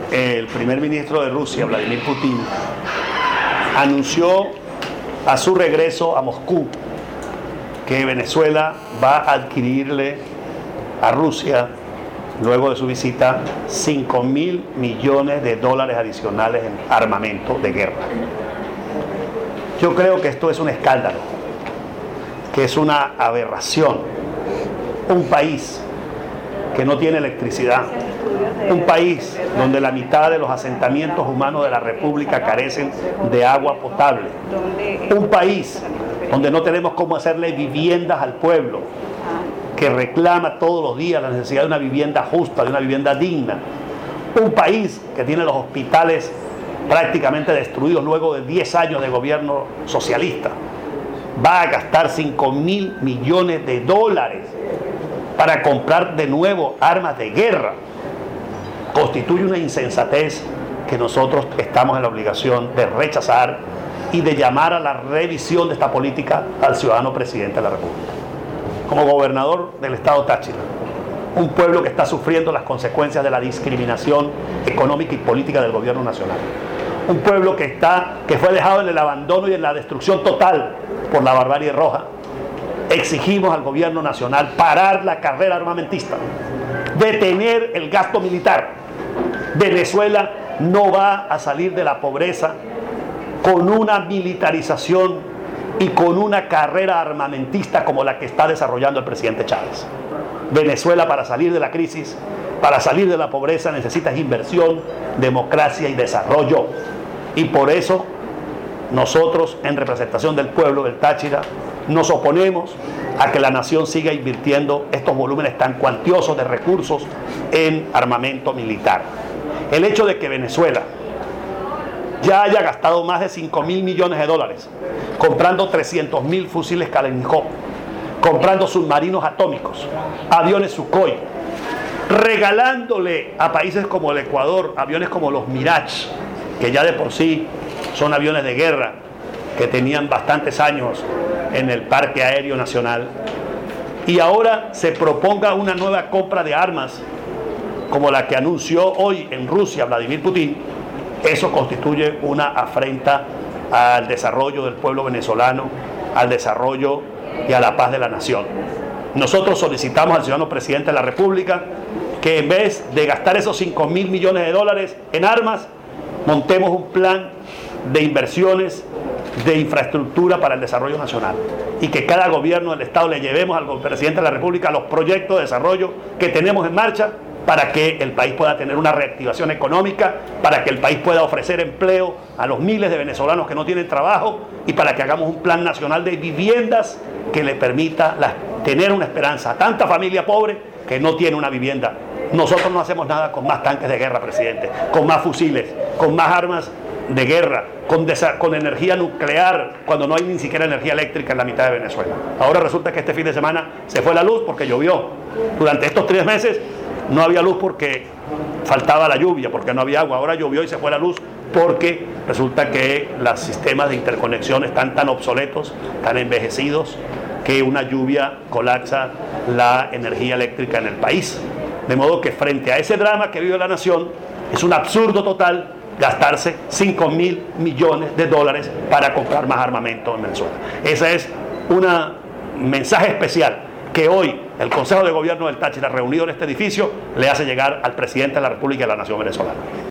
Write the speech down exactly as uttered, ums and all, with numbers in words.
el primer ministro de Rusia, Vladimir Putin, anunció a su regreso a Moscú que Venezuela va a adquirirle a Rusia, luego de su visita, cinco mil millones de dólares adicionales en armamento de guerra. Yo creo que esto es un escándalo, que es una aberración. Un país que no tiene electricidad, un país donde la mitad de los asentamientos humanos de la República carecen de agua potable, un país donde no tenemos cómo hacerle viviendas al pueblo, que reclama todos los días la necesidad de una vivienda justa, de una vivienda digna, un país que tiene los hospitales prácticamente destruidos luego de diez años de gobierno socialista, va a gastar cinco mil millones de dólares para comprar de nuevo armas de guerra. Constituye una insensatez que nosotros estamos en la obligación de rechazar y de llamar a la revisión de esta política al ciudadano presidente de la República. Como gobernador del estado Táchira, un pueblo que está sufriendo las consecuencias de la discriminación económica y política del gobierno nacional, un pueblo que, está, que fue dejado en el abandono y en la destrucción total por la barbarie roja, exigimos al gobierno nacional parar la carrera armamentista, detener el gasto militar. Venezuela no va a salir de la pobreza con una militarización y con una carrera armamentista como la que está desarrollando el presidente Chávez. Venezuela, para salir de la crisis, para salir de la pobreza, necesita inversión, democracia y desarrollo. Y por eso nosotros, en representación del pueblo del Táchira, nos oponemos a que la nación siga invirtiendo estos volúmenes tan cuantiosos de recursos en armamento militar. El hecho de que Venezuela ya haya gastado más de cinco mil millones de dólares comprando trescientos mil fusiles Kalashnikov, comprando submarinos atómicos, aviones Sukhoi, regalándole a países como el Ecuador aviones como los Mirage, que ya de por sí son aviones de guerra que tenían bastantes años en el Parque Aéreo Nacional, y ahora se proponga una nueva compra de armas como la que anunció hoy en Rusia Vladimir Putin. Eso constituye una afrenta al desarrollo del pueblo venezolano, al desarrollo y a la paz de la nación. Nosotros solicitamos al ciudadano presidente de la República que, en vez de gastar esos cinco mil millones de dólares en armas, montemos un plan de inversiones de infraestructura para el desarrollo nacional, y que cada gobierno del Estado le llevemos al presidente de la República los proyectos de desarrollo que tenemos en marcha para que el país pueda tener una reactivación económica, para que el país pueda ofrecer empleo a los miles de venezolanos que no tienen trabajo, y para que hagamos un plan nacional de viviendas que le permita la, tener una esperanza a tanta familia pobre que no tiene una vivienda. Nosotros no hacemos nada con más tanques de guerra, presidente, con más fusiles, con más armas de guerra, con, con energía nuclear, cuando no hay ni siquiera energía eléctrica en la mitad de Venezuela. Ahora resulta que este fin de semana se fue la luz porque llovió. Durante estos tres meses no había luz porque faltaba la lluvia, porque no había agua. Ahora llovió y se fue la luz porque resulta que los sistemas de interconexión están tan obsoletos, tan envejecidos, que una lluvia colapsa la energía eléctrica en el país. De modo que, frente a ese drama que vive la nación, es un absurdo total gastarse cinco mil millones de dólares para comprar más armamento en Venezuela. Ese es un mensaje especial que hoy el Consejo de Gobierno del Táchira, reunido en este edificio, le hace llegar al presidente de la República y a la nación venezolana.